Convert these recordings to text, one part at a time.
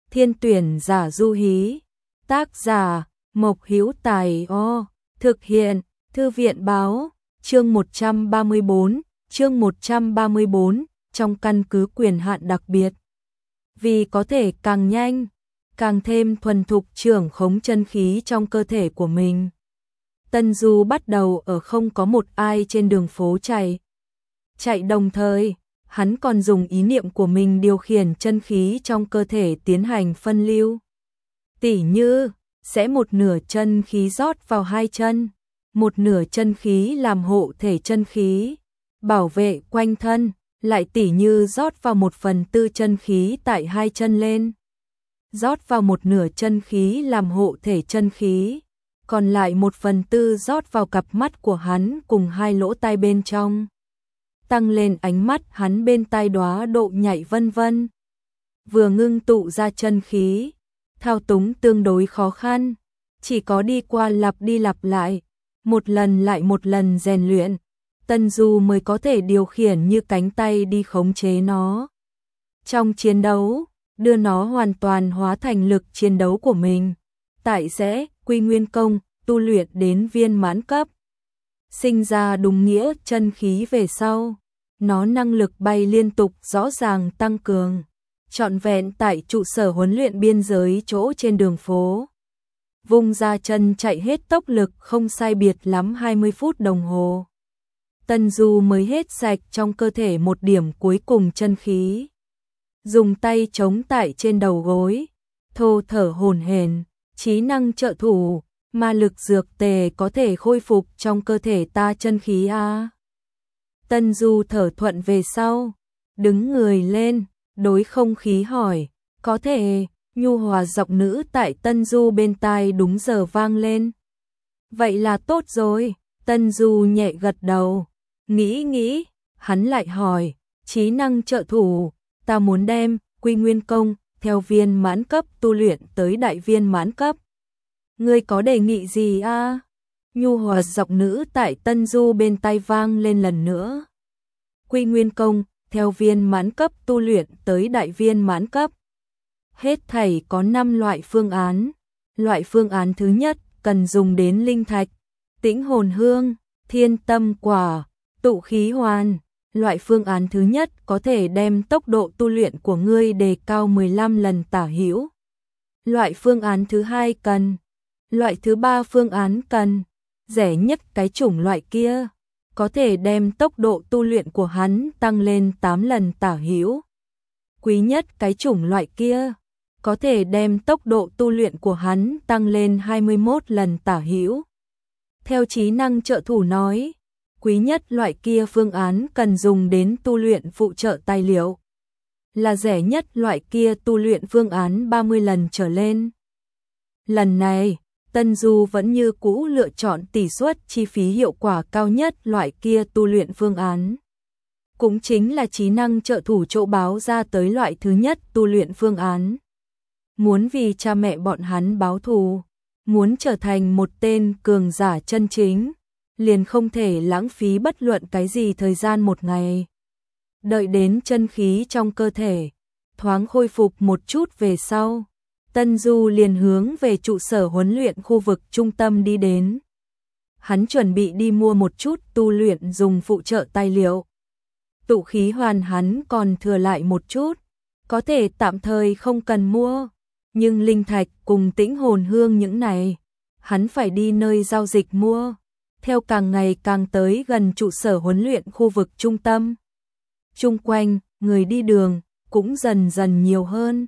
Thiên tuyển giả Du Hí. Tác giả Mộc Hữu Tài. Thực hiện Thư viện báo. Chương 134. Trong căn cứ quyền hạn đặc biệt. Vì có thể càng nhanh, càng thêm thuần thục trưởng khống chân khí trong cơ thể của mình, Tân Du bắt đầu ở không có một ai trên đường phố chạy đồng thời, hắn còn dùng ý niệm của mình điều khiển chân khí trong cơ thể tiến hành phân lưu. Tỉ như, sẽ một nửa chân khí rót vào hai chân, một nửa chân khí làm hộ thể chân khí, bảo vệ quanh thân, lại tỉ như rót vào 1/4 chân khí tại hai chân lên, rót vào một nửa chân khí làm hộ thể chân khí, còn lại 1/4 rót vào cặp mắt của hắn cùng hai lỗ tai bên trong, tăng lên ánh mắt hắn bên tai đóa độ nhạy vân vân. Vừa ngưng tụ ra chân khí, thao túng tương đối khó khăn, chỉ có đi qua lặp đi lặp lại, một lần lại một lần rèn luyện, Tân Du mới có thể điều khiển như cánh tay đi khống chế nó. Trong chiến đấu, đưa nó hoàn toàn hóa thành lực chiến đấu của mình, tại sẽ Quy Nguyên Công tu luyện đến viên mãn cấp. Sinh ra đúng nghĩa chân khí về sau, nó năng lực bay liên tục rõ ràng tăng cường, trọn vẹn tại trụ sở huấn luyện biên giới chỗ trên đường phố. Vung ra chân chạy hết tốc lực không sai biệt lắm 20 phút đồng hồ. Tân Du mới hết sạch trong cơ thể một điểm cuối cùng chân khí. Dùng tay chống tại trên đầu gối, thô thở hổn hển, trí năng trợ thủ, ma lực dược tề có thể khôi phục trong cơ thể ta chân khí a. Tân Du thở thuận về sau, đứng người lên, đối không khí hỏi, có thể, nhu hòa giọng nữ tại Tân Du bên tai đúng giờ vang lên. Vậy là tốt rồi, Tân Du nhẹ gật đầu, nghĩ, hắn lại hỏi, trí năng trợ thủ, ta muốn đem Quy Nguyên Công theo viên mãn cấp tu luyện tới đại viên mãn cấp. Ngươi có đề nghị gì a? Nhu hòa giọng nữ tại Tân Du bên tai vang lên lần nữa. Quy Nguyên Công theo viên mãn cấp tu luyện tới đại viên mãn cấp. Hết thảy có 5 loại phương án. Loại phương án thứ nhất cần dùng đến linh thạch, tĩnh hồn hương, thiên tâm quả, tụ khí hoàn. Loại phương án thứ nhất có thể đem tốc độ tu luyện của ngươi đề cao 15 lần tả hữu. Loại phương án thứ hai cần. Loại thứ ba phương án cần. Rẻ nhất cái chủng loại kia, có thể đem tốc độ tu luyện của hắn tăng lên 8 lần tả hữu. Quý nhất cái chủng loại kia, có thể đem tốc độ tu luyện của hắn tăng lên 21 lần tả hữu. Theo trí năng trợ thủ nói, quý nhất loại kia phương án cần dùng đến tu luyện phụ trợ tài liệu. Là rẻ nhất loại kia tu luyện phương án 30 lần trở lên. Lần này, Tân Du vẫn như cũ lựa chọn tỷ suất chi phí hiệu quả cao nhất loại kia tu luyện phương án. Cũng chính là trí năng trợ thủ chỗ báo ra tới loại thứ nhất tu luyện phương án. Muốn vì cha mẹ bọn hắn báo thù, muốn trở thành một tên cường giả chân chính, liền không thể lãng phí bất luận cái gì thời gian một ngày. Đợi đến chân khí trong cơ thể thoáng khôi phục một chút về sau, Tân Du liền hướng về trụ sở huấn luyện khu vực trung tâm đi đến. Hắn chuẩn bị đi mua một chút tu luyện dùng phụ trợ tài liệu. Tụ khí hoàn hắn còn thừa lại một chút, có thể tạm thời không cần mua, nhưng linh thạch cùng tĩnh hồn hương những này, hắn phải đi nơi giao dịch mua. Theo càng ngày càng tới gần trụ sở huấn luyện khu vực trung tâm, chung quanh người đi đường cũng dần dần nhiều hơn.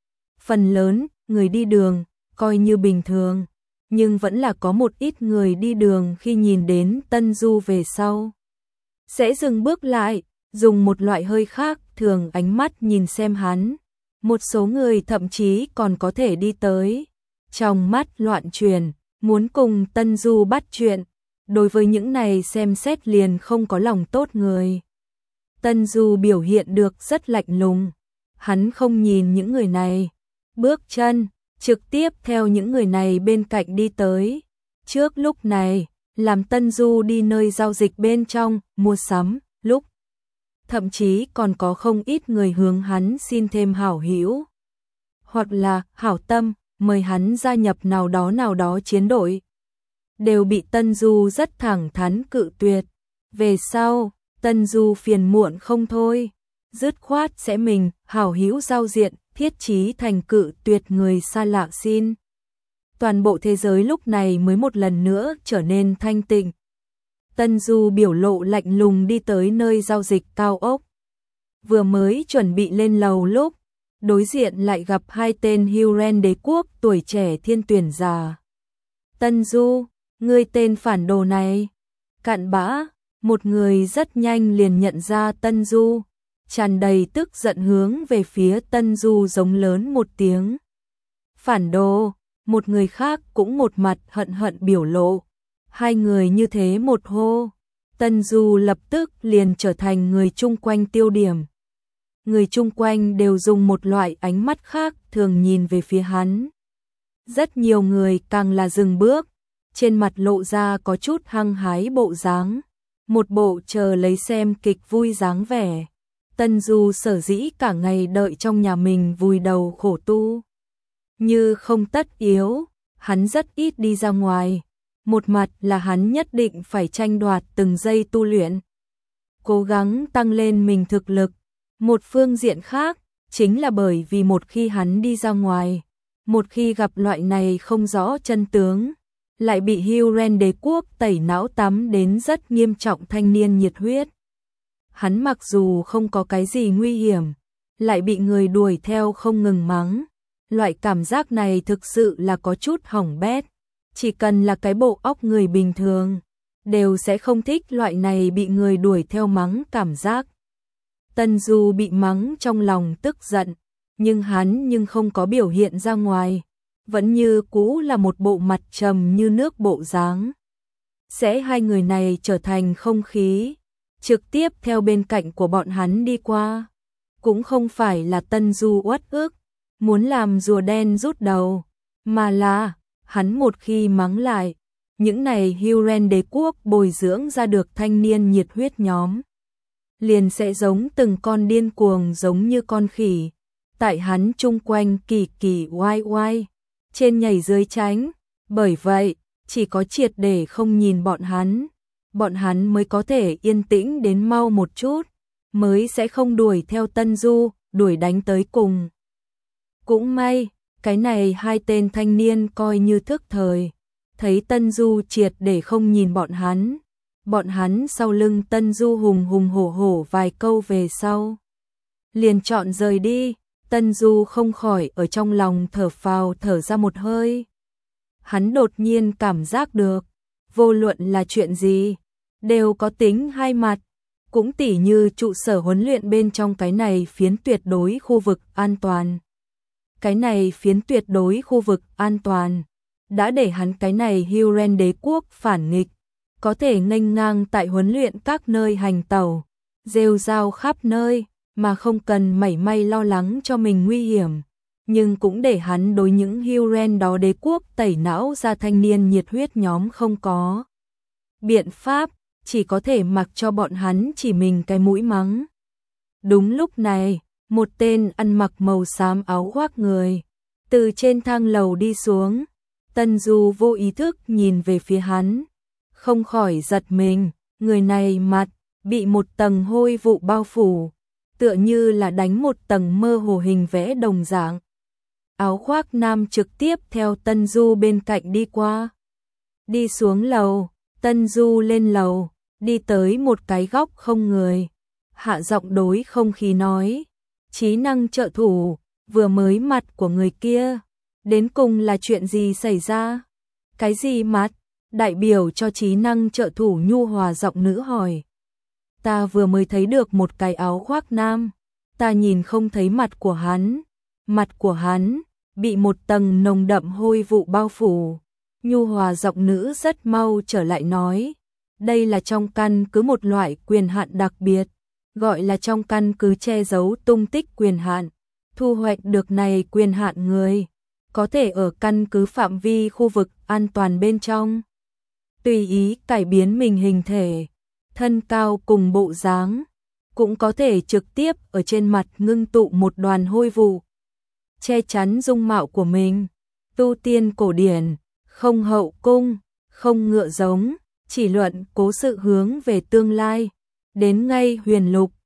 Phần lớn người đi đường coi như bình thường, nhưng vẫn là có một ít người đi đường khi nhìn đến Tân Du về sau sẽ dừng bước lại, dùng một loại hơi khác thường ánh mắt nhìn xem hắn. Một số người thậm chí còn có thể đi tới, trong mắt loạn truyền, muốn cùng Tân Du bắt chuyện. Đối với những này xem xét liền không có lòng tốt người, Tân Du biểu hiện được rất lạnh lùng. Hắn không nhìn những người này, bước chân trực tiếp theo những người này bên cạnh đi tới. Trước lúc này, làm Tân Du đi nơi giao dịch bên trong mua sắm, lúc thậm chí còn có không ít người hướng hắn xin thêm hảo hữu. hoặc là hảo tâm, mời hắn gia nhập nào đó chiến đội, đều bị Tân Du rất thẳng thắn cự tuyệt. Về sau, Tân Du phiền muộn không thôi, dứt khoát sẽ mình hảo hữu giao diện, thiết chí thành cự tuyệt người xa lạ xin. Toàn bộ thế giới lúc này mới một lần nữa trở nên thanh tịnh. Tân Du biểu lộ lạnh lùng đi tới nơi giao dịch cao ốc. Vừa mới chuẩn bị lên lầu lúc, đối diện lại gặp hai tên Huron đế quốc tuổi trẻ thiên tuyển già. Tân Du, ngươi tên phản đồ này. Cặn bã, một người rất nhanh liền nhận ra Tân Du, tràn đầy tức giận hướng về phía Tân Du giống lớn một tiếng. Phản đồ, một người khác cũng một mặt hận hận biểu lộ. Hai người như thế một hô, Tân Du lập tức liền trở thành người chung quanh tiêu điểm. Người chung quanh đều dùng một loại ánh mắt khác thường nhìn về phía hắn. Rất nhiều người càng là dừng bước, trên mặt lộ ra có chút hăng hái bộ dáng, một bộ chờ lấy xem kịch vui dáng vẻ. Tân Du sở dĩ cả ngày đợi trong nhà mình vùi đầu khổ tu, như không tất yếu, hắn rất ít đi ra ngoài. Một mặt là hắn nhất định phải tranh đoạt từng giây tu luyện, cố gắng tăng lên mình thực lực. Một phương diện khác, chính là bởi vì một khi hắn đi ra ngoài, một khi gặp loại này không rõ chân tướng, lại bị Huron đế quốc tẩy não tắm đến rất nghiêm trọng thanh niên nhiệt huyết. Hắn mặc dù không có cái gì nguy hiểm, lại bị người đuổi theo không ngừng mắng. Loại cảm giác này thực sự là có chút hỏng bét. Chỉ cần là cái bộ óc người bình thường, đều sẽ không thích loại này bị người đuổi theo mắng cảm giác. Tân Du bị mắng trong lòng tức giận, nhưng hắn không có biểu hiện ra ngoài, vẫn như cũ là một bộ mặt trầm như nước bộ dáng. Sẽ hai người này trở thành không khí, trực tiếp theo bên cạnh của bọn hắn đi qua. Cũng không phải là Tân Du uất ức, muốn làm rùa đen rút đầu, mà là hắn một khi mắng lại, những này Huron đế quốc bồi dưỡng ra được thanh niên nhiệt huyết nhóm, liền sẽ giống từng con điên cuồng giống như con khỉ, tại hắn chung quanh kỳ kỳ oai oai, trên nhảy dưới tránh. Bởi vậy, chỉ có triệt để không nhìn bọn hắn mới có thể yên tĩnh đến mau một chút, mới sẽ không đuổi theo Tân Du, đuổi đánh tới cùng. Cũng may, cái này hai tên thanh niên coi như thức thời, thấy Tân Du triệt để không nhìn bọn hắn sau lưng Tân Du hùng hùng hổ hổ vài câu về sau, liền chọn rời đi. Tân Du không khỏi ở trong lòng thở phào thở ra một hơi. Hắn đột nhiên cảm giác được, vô luận là chuyện gì, đều có tính hai mặt, cũng tỉ như trụ sở huấn luyện bên trong cái này phiến tuyệt đối khu vực an toàn. Cái này phiến tuyệt đối khu vực an toàn, đã để hắn cái này Huron đế quốc phản nghịch, có thể nghênh ngang tại huấn luyện các nơi hành tẩu, rêu rao khắp nơi, mà không cần mảy may lo lắng cho mình nguy hiểm. Nhưng cũng để hắn đối những Huron đó đế quốc tẩy não ra thanh niên nhiệt huyết nhóm không có biện pháp, chỉ có thể mặc cho bọn hắn chỉ mình cái mũi mắng. Đúng lúc này, một tên ăn mặc màu xám áo khoác người từ trên thang lầu đi xuống. Tân Du vô ý thức nhìn về phía hắn, không khỏi giật mình. Người này mặt bị một tầng hôi vụ bao phủ, tựa như là đánh một tầng mơ hồ hình vẽ đồng dạng. Áo khoác nam trực tiếp theo Tân Du bên cạnh đi qua. Đi xuống lầu, Tân Du lên lầu, đi tới một cái góc không người, hạ giọng đối không khí nói: "Trí năng trợ thủ, vừa mới mặt của người kia, đến cùng là chuyện gì xảy ra?" "Cái gì mặt?" Đại biểu cho trí năng trợ thủ nhu hòa giọng nữ hỏi. "Ta vừa mới thấy được một cái áo khoác nam, ta nhìn không thấy mặt của hắn." Mặt của hắn bị một tầng nồng đậm hôi vụ bao phủ. Nhu hòa giọng nữ rất mau trở lại nói: "Đây là trong căn cứ một loại quyền hạn đặc biệt, gọi là trong căn cứ che giấu tung tích quyền hạn. Thu hoạch được này quyền hạn người, có thể ở căn cứ phạm vi khu vực an toàn bên trong, tùy ý cải biến mình hình thể, thân cao cùng bộ dáng, cũng có thể trực tiếp ở trên mặt ngưng tụ một đoàn hôi vụ. che chắn dung mạo của mình. Tu tiên cổ điển, không hậu cung, không ngựa giống, chỉ luận cố sự hướng về tương lai. Đến ngay huyền lục,